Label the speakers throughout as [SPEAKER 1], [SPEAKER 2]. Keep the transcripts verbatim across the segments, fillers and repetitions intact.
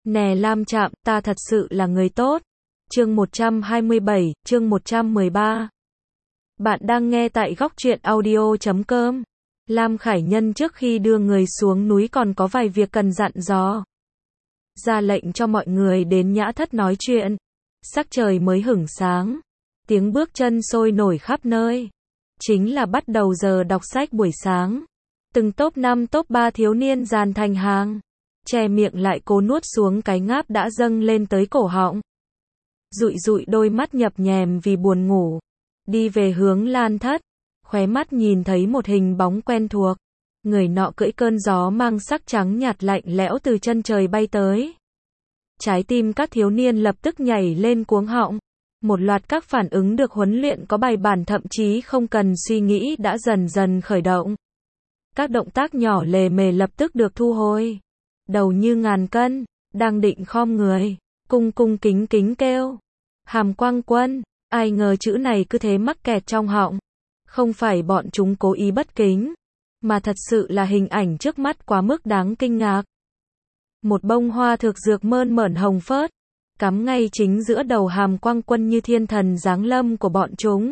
[SPEAKER 1] Nè Lam Trạm, ta thật sự là người tốt. Chương một trăm hai mươi bảy, chương một trăm mười ba. Bạn đang nghe tại góc truyện audio chấm com. Lam Khải Nhân trước khi đưa người xuống núi còn có vài việc cần dặn dò. Ra lệnh cho mọi người đến nhã thất nói chuyện. Sắc trời mới hửng sáng. Tiếng bước chân sôi nổi khắp nơi. Chính là bắt đầu giờ đọc sách buổi sáng. Từng top năm top ba thiếu niên dàn thành hàng. Che miệng lại cố nuốt xuống cái ngáp đã dâng lên tới cổ họng. Dụi dụi đôi mắt nhập nhèm vì buồn ngủ. Đi về hướng lan thất. Khóe mắt nhìn thấy một hình bóng quen thuộc. Người nọ cưỡi cơn gió mang sắc trắng nhạt lạnh lẽo từ chân trời bay tới. Trái tim các thiếu niên lập tức nhảy lên cuống họng. Một loạt các phản ứng được huấn luyện có bài bản thậm chí không cần suy nghĩ đã dần dần khởi động. Các động tác nhỏ lề mề lập tức được thu hồi. Đầu như ngàn cân, đang định khom người, cung cung kính kính kêu. Hàm Quang Quân, ai ngờ chữ này cứ thế mắc kẹt trong họng. Không phải bọn chúng cố ý bất kính, mà thật sự là hình ảnh trước mắt quá mức đáng kinh ngạc. Một bông hoa thực dược mơn mởn hồng phớt, cắm ngay chính giữa đầu Hàm Quang Quân như thiên thần giáng lâm của bọn chúng.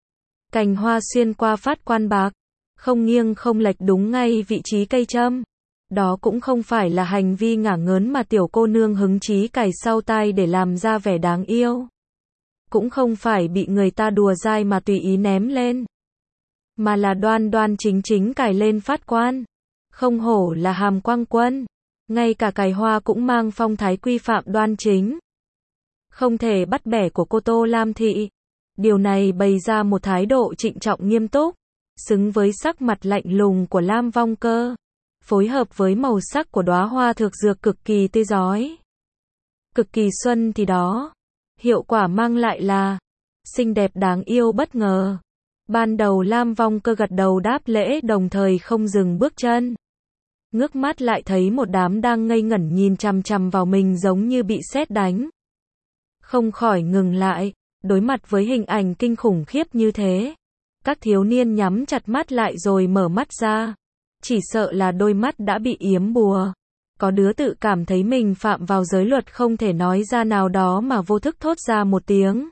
[SPEAKER 1] Cành hoa xuyên qua phát quan bạc, không nghiêng không lệch đúng ngay vị trí cây châm. Đó cũng không phải là hành vi ngả ngớn mà tiểu cô nương hứng chí cài sau tai để làm ra vẻ đáng yêu. Cũng không phải bị người ta đùa dai mà tùy ý ném lên. Mà là đoan đoan chính chính cài lên phát quan. Không hổ là Hàm Quang Quân. Ngay cả cài hoa cũng mang phong thái quy phạm đoan chính. Không thể bắt bẻ của cô Tô Lam Thị. Điều này bày ra một thái độ trịnh trọng nghiêm túc. Xứng với sắc mặt lạnh lùng của Lam Vong Cơ. Phối hợp với màu sắc của đóa hoa thực dược cực kỳ tươi rói. Cực kỳ xuân thì đó. Hiệu quả mang lại là xinh đẹp đáng yêu bất ngờ. Ban đầu Lam Vong Cơ gật đầu đáp lễ đồng thời không dừng bước chân. Ngước mắt lại thấy một đám đang ngây ngẩn nhìn chằm chằm vào mình giống như bị sét đánh. Không khỏi ngừng lại, đối mặt với hình ảnh kinh khủng khiếp như thế. Các thiếu niên nhắm chặt mắt lại rồi mở mắt ra. Chỉ sợ là đôi mắt đã bị yếm bùa. Có đứa tự cảm thấy mình phạm vào giới luật không thể nói ra nào đó mà vô thức thốt ra một tiếng.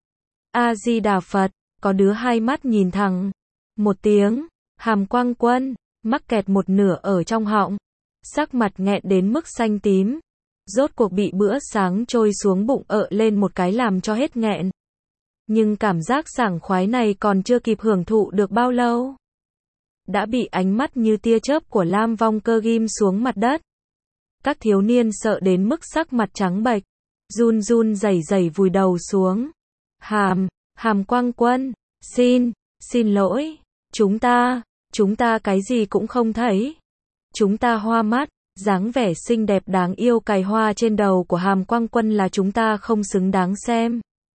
[SPEAKER 1] A-di-đà Phật, có đứa hai mắt nhìn thẳng. Một tiếng, Hàm Quang Quân, mắc kẹt một nửa ở trong họng. Sắc mặt nghẹn đến mức xanh tím. Rốt cuộc bị bữa sáng trôi xuống bụng ợ lên một cái làm cho hết nghẹn. Nhưng cảm giác sảng khoái này còn chưa kịp hưởng thụ được bao lâu. Đã bị ánh mắt như tia chớp của Lam Vong Cơ ghim xuống mặt đất. Các thiếu niên sợ đến mức sắc mặt trắng bệch, run run rẩy rẩy vùi đầu xuống. Hàm, Hàm Quang Quân, xin, xin lỗi, chúng ta, chúng ta cái gì cũng không thấy. Chúng ta hoa mắt, dáng vẻ xinh đẹp đáng yêu cài hoa trên đầu của Hàm Quang Quân là chúng ta không xứng đáng xem.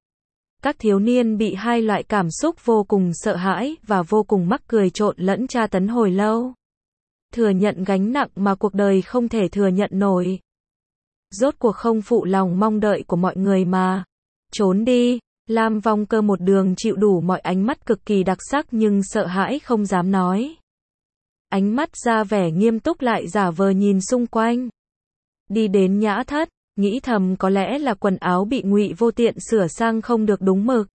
[SPEAKER 1] Các thiếu niên bị hai loại cảm xúc vô cùng sợ hãi và vô cùng mắc cười trộn lẫn tra tấn hồi lâu. Thừa nhận gánh nặng mà cuộc đời không thể thừa nhận nổi. Rốt cuộc không phụ lòng mong đợi của mọi người mà. Trốn đi, Lam Vong Cơ một đường chịu đủ mọi ánh mắt cực kỳ đặc sắc nhưng sợ hãi không dám nói. Ánh mắt ra vẻ nghiêm túc lại giả vờ nhìn xung quanh. Đi đến nhã thất. Nghĩ thầm có lẽ là quần áo bị Ngụy Vô Tiện sửa sang không được đúng mực.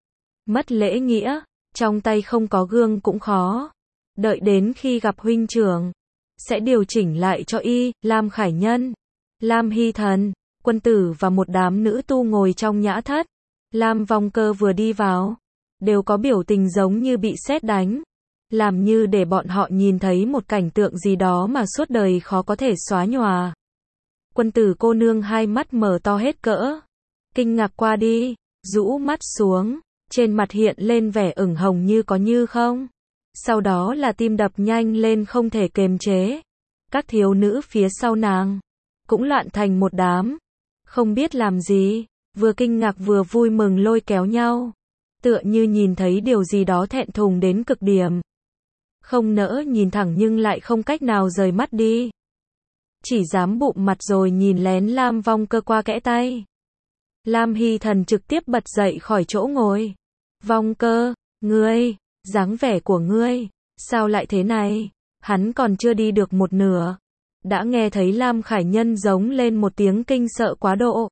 [SPEAKER 1] Mất lễ nghĩa, trong tay không có gương cũng khó. Đợi đến khi gặp huynh trưởng, sẽ điều chỉnh lại cho y. Lam Khải Nhân, Lam Hy Thần, Quân Tử và một đám nữ tu ngồi trong nhã thất. Lam Vong Cơ vừa đi vào, đều có biểu tình giống như bị sét đánh. Làm như để bọn họ nhìn thấy một cảnh tượng gì đó mà suốt đời khó có thể xóa nhòa. Quân Tử cô nương hai mắt mở to hết cỡ. Kinh ngạc qua đi, rũ mắt xuống, trên mặt hiện lên vẻ ửng hồng như có như không. Sau đó là tim đập nhanh lên không thể kềm chế. Các thiếu nữ phía sau nàng cũng loạn thành một đám. Không biết làm gì, vừa kinh ngạc vừa vui mừng lôi kéo nhau. Tựa như nhìn thấy điều gì đó thẹn thùng đến cực điểm. Không nỡ nhìn thẳng nhưng lại không cách nào rời mắt đi. Chỉ dám bụm mặt rồi nhìn lén Lam Vong Cơ qua kẽ tay. Lam Hy Thần trực tiếp bật dậy khỏi chỗ ngồi. Vong Cơ, ngươi, dáng vẻ của ngươi, sao lại thế này? Hắn còn chưa đi được một nửa. đã nghe thấy Lam Khải Nhân giống lên một tiếng kinh sợ quá độ.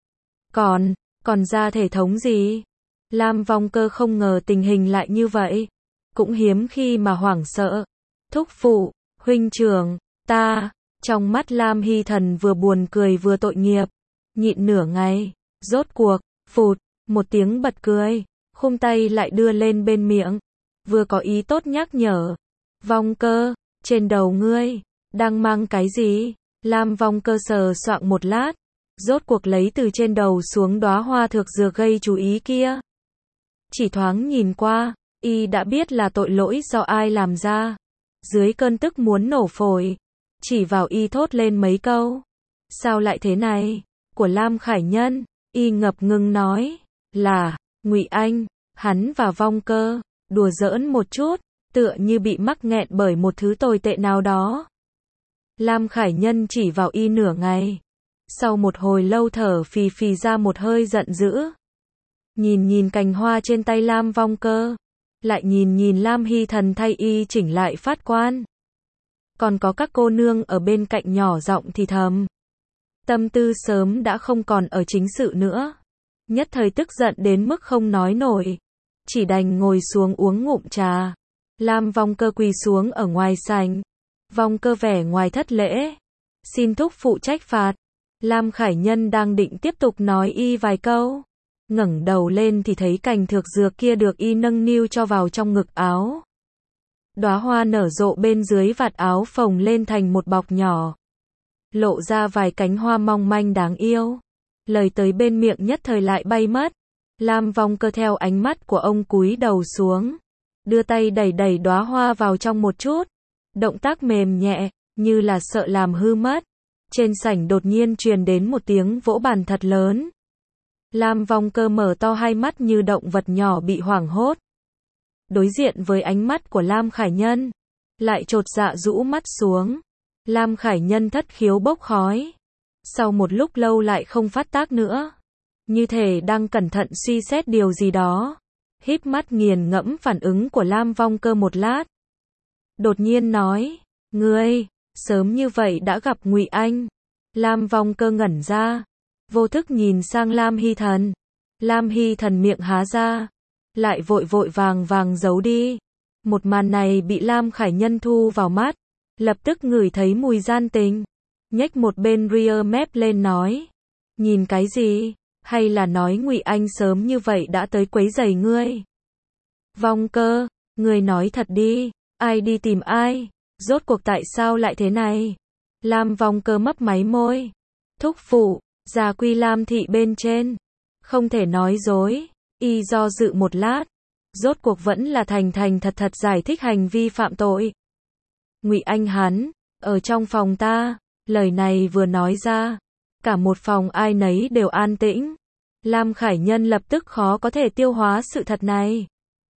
[SPEAKER 1] Còn, còn ra thể thống gì? Lam Vong Cơ không ngờ tình hình lại như vậy. Cũng hiếm khi mà hoảng sợ. Thúc phụ, huynh trưởng, ta, trong mắt Lam Hy Thần vừa buồn cười vừa tội nghiệp. Nhịn nửa ngày, rốt cuộc, phụt, một tiếng bật cười, khum tay lại đưa lên bên miệng. Vừa có ý tốt nhắc nhở. Vong Cơ, trên đầu ngươi, đang mang cái gì? Lam Vong Cơ sờ soạng một lát, rốt cuộc lấy từ trên đầu xuống đóa hoa thược dược gây chú ý kia. Chỉ thoáng nhìn qua, y đã biết là tội lỗi do ai làm ra. Dưới cơn tức muốn nổ phổi, chỉ vào y thốt lên mấy câu. Sao lại thế này? Của Lam Khải Nhân, y ngập ngừng nói, là, Ngụy Anh, hắn và Vong Cơ, đùa giỡn một chút, tựa như bị mắc nghẹn bởi một thứ tồi tệ nào đó. Lam Khải Nhân chỉ vào y nửa ngày. Sau một hồi lâu thở phì phì ra một hơi giận dữ. Nhìn nhìn cành hoa trên tay Lam Vong Cơ. Lại nhìn nhìn Lam Hy Thần thay y chỉnh lại phát quan. Còn có các cô nương ở bên cạnh nhỏ giọng thì thầm. Tâm tư sớm đã không còn ở chính sự nữa. Nhất thời tức giận đến mức không nói nổi. Chỉ đành ngồi xuống uống ngụm trà. Lam Vong Cơ quỳ xuống ở ngoài sảnh. Vong Cơ vẻ ngoài thất lễ. Xin thúc phụ trách phạt. Lam Khải Nhân đang định tiếp tục nói y vài câu. Ngẩng đầu lên thì thấy cành thược dược kia được y nâng niu cho vào trong ngực áo. Đóa hoa nở rộ bên dưới vạt áo phồng lên thành một bọc nhỏ. Lộ ra vài cánh hoa mong manh đáng yêu. Lời tới bên miệng nhất thời lại bay mất. Lam Vong Cơ theo ánh mắt của ông cúi đầu xuống. Đưa tay đẩy đẩy đóa hoa vào trong một chút. Động tác mềm nhẹ, như là sợ làm hư mất. Trên sảnh đột nhiên truyền đến một tiếng vỗ bàn thật lớn. Lam Vong Cơ mở to hai mắt như động vật nhỏ bị hoảng hốt. Đối diện với ánh mắt của Lam Khải Nhân, lại chột dạ rũ mắt xuống. Lam Khải Nhân thất khiếu bốc khói. Sau một lúc lâu lại không phát tác nữa. Như thể đang cẩn thận suy xét điều gì đó. Híp mắt nghiền ngẫm phản ứng của Lam Vong Cơ một lát. Đột nhiên nói, ngươi, sớm như vậy đã gặp Ngụy Anh. Lam Vong Cơ ngẩn ra. Vô thức nhìn sang Lam Hy Thần. Lam Hy Thần miệng há ra. Lại vội vội vàng vàng giấu đi. Một màn này bị Lam Khải Nhân thu vào mắt. Lập tức ngửi thấy mùi gian tình. Nhếch một bên ria mép lên nói. Nhìn cái gì? Hay là nói Ngụy Anh sớm như vậy đã tới quấy rầy ngươi? Vong Cơ, ngươi nói thật đi. Ai đi tìm ai? Rốt cuộc tại sao lại thế này? Lam Vong Cơ mấp máy môi. Thúc phụ, gia quy Lam thị bên trên. Không thể nói dối. Y do dự một lát. Rốt cuộc vẫn là thành thành thật thật giải thích hành vi phạm tội. Ngụy Anh hắn, ở trong phòng ta. Lời này vừa nói ra. Cả một phòng ai nấy đều an tĩnh. Lam Khải Nhân lập tức khó có thể tiêu hóa sự thật này.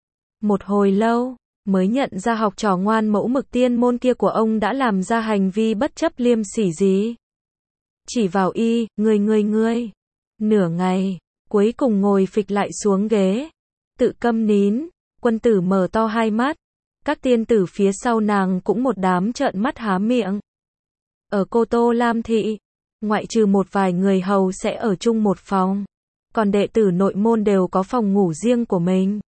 [SPEAKER 1] Một hồi lâu, mới nhận ra học trò ngoan mẫu mực tiên môn kia của ông đã làm ra hành vi bất chấp liêm sỉ gì. Chỉ vào y, ngươi ngươi ngươi. Nửa ngày, cuối cùng ngồi phịch lại xuống ghế. Tự câm nín, quân tử mở to hai mắt. Các tiên tử phía sau nàng cũng một đám trợn mắt há miệng. Ở Cô Tô Lam thị, ngoại trừ một vài người hầu sẽ ở chung một phòng. Còn đệ tử nội môn đều có phòng ngủ riêng của mình.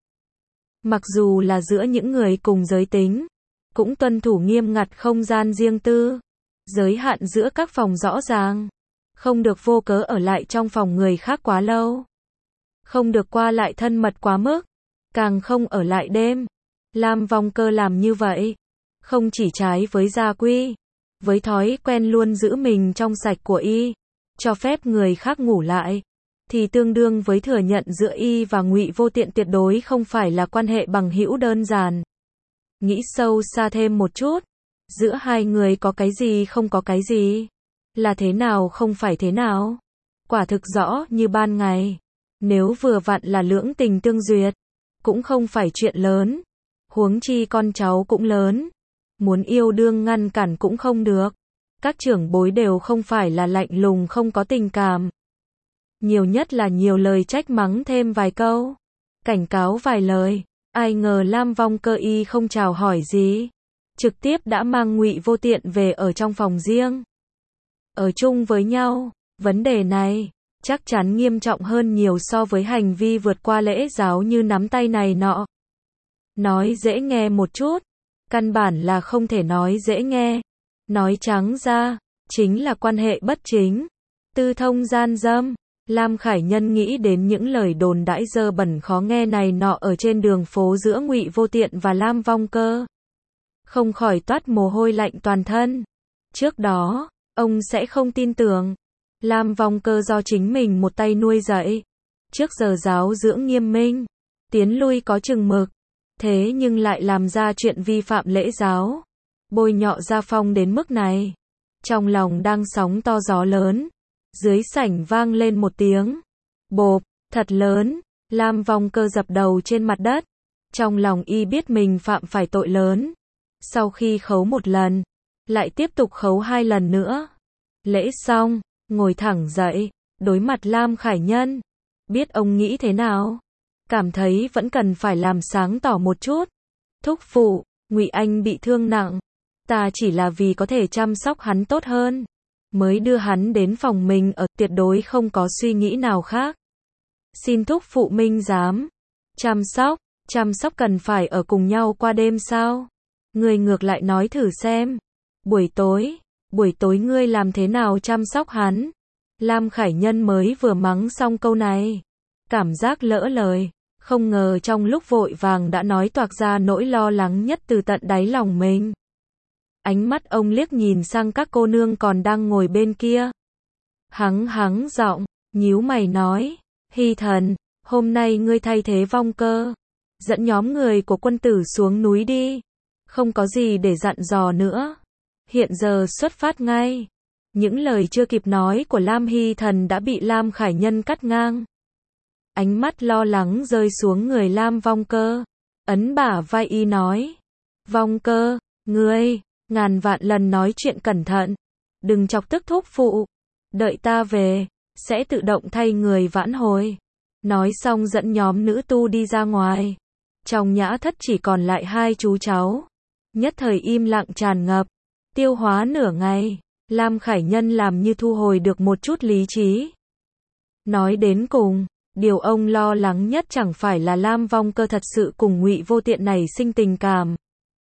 [SPEAKER 1] Mặc dù là giữa những người cùng giới tính, cũng tuân thủ nghiêm ngặt không gian riêng tư. Giới hạn giữa các phòng rõ ràng. Không được vô cớ ở lại trong phòng người khác quá lâu. Không được qua lại thân mật quá mức. Càng không ở lại đêm. Lam Vong Cơ làm như vậy. Không chỉ trái với gia quy. Với thói quen luôn giữ mình trong sạch của y. Cho phép người khác ngủ lại. Thì tương đương với thừa nhận giữa y và Ngụy Vô Tiện tuyệt đối không phải là quan hệ bằng hữu đơn giản. Nghĩ sâu xa thêm một chút. Giữa hai người có cái gì không có cái gì. Là thế nào không phải thế nào. Quả thực rõ như ban ngày. Nếu vừa vặn là lưỡng tình tương duyệt. Cũng không phải chuyện lớn. Huống chi con cháu cũng lớn. Muốn yêu đương ngăn cản cũng không được. Các trưởng bối đều không phải là lạnh lùng không có tình cảm. Nhiều nhất là nhiều lời trách mắng thêm vài câu. Cảnh cáo vài lời. Ai ngờ Lam Vong Cơ y không chào hỏi gì. trực tiếp đã mang Ngụy Vô Tiện về ở trong phòng riêng. Ở chung với nhau, vấn đề này chắc chắn nghiêm trọng hơn nhiều so với hành vi vượt qua lễ giáo như nắm tay này nọ. Nói dễ nghe một chút, căn bản là không thể nói dễ nghe. Nói trắng ra, chính là quan hệ bất chính, tư thông gian dâm. Lam Khải Nhân nghĩ đến những lời đồn đãi dơ bẩn khó nghe này nọ ở trên đường phố giữa Ngụy Vô Tiện và Lam Vong Cơ, không khỏi toát mồ hôi lạnh toàn thân. Trước đó, ông sẽ không tin tưởng. Lam Vong Cơ do chính mình một tay nuôi dạy, trước giờ giáo dưỡng nghiêm minh, tiến lui có chừng mực, thế nhưng lại làm ra chuyện vi phạm lễ giáo, bôi nhọ gia phong đến mức này. Trong lòng đang sóng to gió lớn, dưới sảnh vang lên một tiếng bộp thật lớn. Lam Vong Cơ dập đầu trên mặt đất, trong lòng y biết mình phạm phải tội lớn. Sau khi khấu một lần, lại tiếp tục khấu hai lần nữa. Lễ xong, ngồi thẳng dậy, đối mặt Lam Khải Nhân. Biết ông nghĩ thế nào? Cảm thấy vẫn cần phải làm sáng tỏ một chút. Thúc phụ, Ngụy Anh bị thương nặng, ta chỉ là vì có thể chăm sóc hắn tốt hơn, mới đưa hắn đến phòng mình ở, tuyệt đối không có suy nghĩ nào khác. Xin thúc phụ minh giám. Chăm sóc, chăm sóc cần phải ở cùng nhau qua đêm sao? Ngươi ngược lại nói thử xem. Buổi tối, buổi tối ngươi làm thế nào chăm sóc hắn? Lam Khải Nhân mới vừa mắng xong câu này, cảm giác lỡ lời, không ngờ trong lúc vội vàng đã nói toạc ra nỗi lo lắng nhất từ tận đáy lòng mình. Ánh mắt ông liếc nhìn sang các cô nương còn đang ngồi bên kia. Hắng hắng giọng, nhíu mày nói, Hy Thần, hôm nay ngươi thay thế Vong Cơ, dẫn nhóm người của quân tử xuống núi đi, không có gì để dặn dò nữa, hiện giờ xuất phát ngay. Những lời chưa kịp nói của Lam Hy Thần đã bị Lam Khải Nhân cắt ngang. Ánh mắt lo lắng rơi xuống người Lam Vong Cơ, ấn bả vai y nói, Vong Cơ, ngươi, ngàn vạn lần nói chuyện cẩn thận, đừng chọc tức thúc phụ, đợi ta về, sẽ tự động thay người vãn hồi. Nói xong dẫn nhóm nữ tu đi ra ngoài. Trong nhã thất chỉ còn lại hai chú cháu. Nhất thời im lặng tràn ngập. Tiêu hóa nửa ngày, Lam Khải Nhân làm như thu hồi được một chút lý trí. Nói đến cùng, điều ông lo lắng nhất chẳng phải là Lam Vong Cơ thật sự cùng Ngụy Vô Tiện này sinh tình cảm,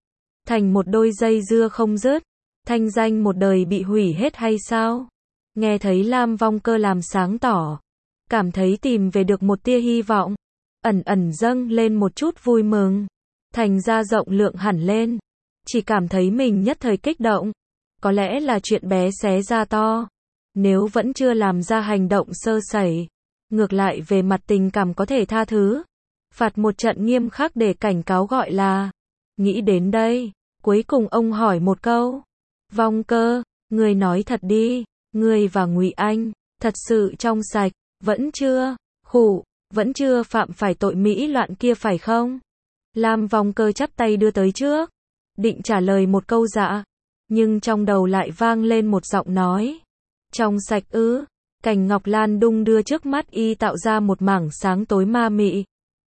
[SPEAKER 1] thành một đôi dây dưa không dứt, thanh danh một đời bị hủy hết hay sao? Nghe thấy Lam Vong Cơ làm sáng tỏ, cảm thấy tìm về được một tia hy vọng, ẩn ẩn dâng lên một chút vui mừng, thành ra rộng lượng hẳn lên, chỉ cảm thấy mình nhất thời kích động, có lẽ là chuyện bé xé ra to, nếu vẫn chưa làm ra hành động sơ sẩy, ngược lại về mặt tình cảm có thể tha thứ, phạt một trận nghiêm khắc để cảnh cáo gọi là. Nghĩ đến đây, cuối cùng ông hỏi một câu, Vong Cơ, ngươi nói thật đi, ngươi và Ngụy Anh, thật sự trong sạch, vẫn chưa, khụ, vẫn chưa phạm phải tội mỹ loạn kia phải không? Lam Vong Cơ chắp tay đưa tới trước, định trả lời một câu dạ, nhưng trong đầu lại vang lên một giọng nói, trong sạch ư? Cành ngọc lan đung đưa trước mắt y tạo ra một mảng sáng tối ma mị.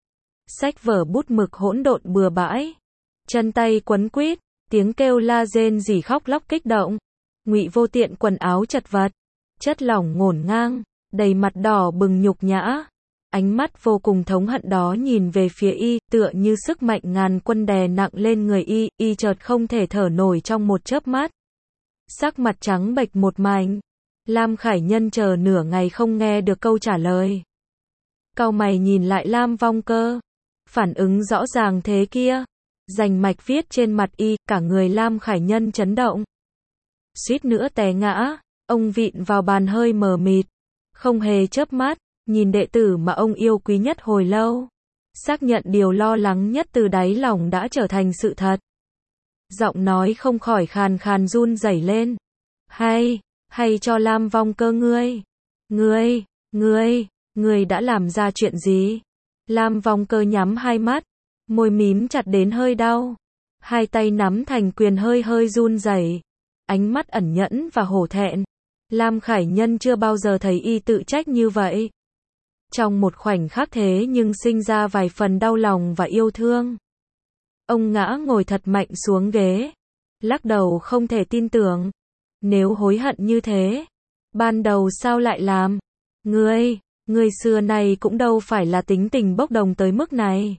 [SPEAKER 1] Sách vở bút mực hỗn độn bừa bãi, chân tay quấn quýt, tiếng kêu la rên rỉ khóc lóc kích động. Ngụy Vô Tiện quần áo chật vật, chất lỏng ngổn ngang, đầy mặt đỏ bừng nhục nhã, ánh mắt vô cùng thống hận đó nhìn về phía y, tựa như sức mạnh ngàn quân đè nặng lên người y, y chợt không thể thở nổi trong một chớp mắt. Sắc mặt trắng bệch một mảnh. Lam Khải Nhân chờ nửa ngày không nghe được câu trả lời. Cau mày nhìn lại Lam Vong Cơ, phản ứng rõ ràng thế kia, rành mạch viết trên mặt y, cả người Lam Khải Nhân chấn động. Suýt nữa té ngã, ông vịn vào bàn hơi mờ mịt, không hề chớp mắt, nhìn đệ tử mà ông yêu quý nhất hồi lâu, xác nhận điều lo lắng nhất từ đáy lòng đã trở thành sự thật. Giọng nói không khỏi khàn khàn run rẩy lên. Hay, hay cho Lam Vong Cơ ngươi, ngươi, ngươi, ngươi đã làm ra chuyện gì? Lam Vong Cơ nhắm hai mắt, môi mím chặt đến hơi đau, hai tay nắm thành quyền hơi hơi run rẩy, ánh mắt ẩn nhẫn và hổ thẹn. Lam Khải Nhân chưa bao giờ thấy y tự trách như vậy. Trong một khoảnh khắc thế nhưng sinh ra vài phần đau lòng và yêu thương. Ông ngã ngồi thật mạnh xuống ghế, lắc đầu không thể tin tưởng. Nếu hối hận như thế, ban đầu sao lại làm? Ngươi, ngươi xưa này cũng đâu phải là tính tình bốc đồng tới mức này.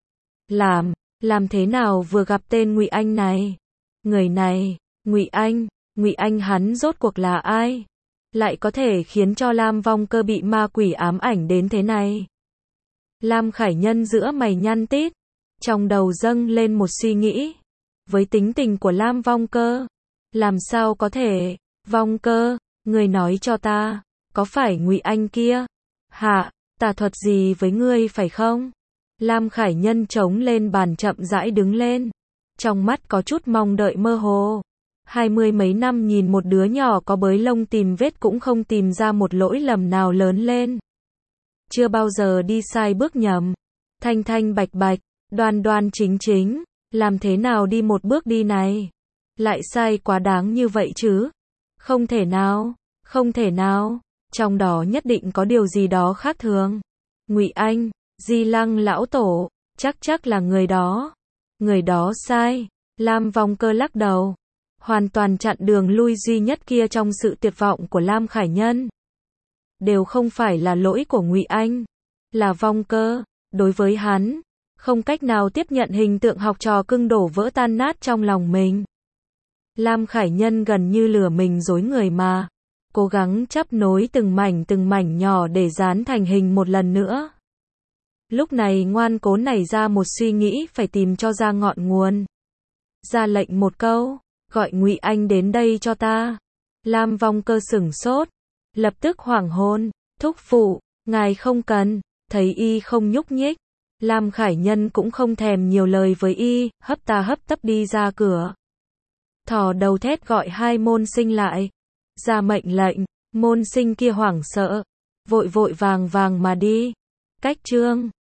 [SPEAKER 1] Làm, làm thế nào vừa gặp tên Ngụy Anh này? Người này, Ngụy Anh, Ngụy Anh hắn rốt cuộc là ai? Lại có thể khiến cho Lam Vong Cơ bị ma quỷ ám ảnh đến thế này? Lam Khải Nhân giữa mày nhăn tít, trong đầu dâng lên một suy nghĩ. Với tính tình của Lam Vong Cơ, làm sao có thể? Vong Cơ, ngươi nói cho ta, có phải Ngụy Anh kia? Hạ, tà thuật gì với ngươi phải không? Lam Khải Nhân chống lên bàn chậm rãi đứng lên, trong mắt có chút mong đợi mơ hồ. Hai mươi mấy năm nhìn một đứa nhỏ có bới lông tìm vết cũng không tìm ra một lỗi lầm nào lớn lên. Chưa bao giờ đi sai bước nhầm, thanh thanh bạch bạch, đoan đoan chính chính, làm thế nào đi một bước đi này? Lại sai quá đáng như vậy chứ? Không thể nào, không thể nào, trong đó nhất định có điều gì đó khác thường. Ngụy Anh, Di Lăng lão tổ, chắc chắc là người đó. Người đó sai. Lam Vong Cơ lắc đầu, hoàn toàn chặn đường lui duy nhất kia trong sự tuyệt vọng của Lam Khải Nhân. Đều không phải là lỗi của Ngụy Anh, là Vong Cơ, đối với hắn, không cách nào tiếp nhận hình tượng học trò cưng đổ vỡ tan nát trong lòng mình. Lam Khải Nhân gần như lừa mình dối người mà, cố gắng chấp nối từng mảnh từng mảnh nhỏ để dán thành hình một lần nữa. Lúc này ngoan cố nảy ra một suy nghĩ phải tìm cho ra ngọn nguồn. Ra lệnh một câu, gọi Ngụy Anh đến đây cho ta. Lam Vong Cơ sửng sốt, lập tức hoảng hồn, thúc phụ, ngài không cần, thấy y không nhúc nhích. Lam Khải Nhân cũng không thèm nhiều lời với y, hấp ta hấp tấp đi ra cửa. Thò đầu thét gọi hai môn sinh lại. Ra mệnh lệnh, môn sinh kia hoảng sợ, vội vội vàng vàng mà đi. Cách chương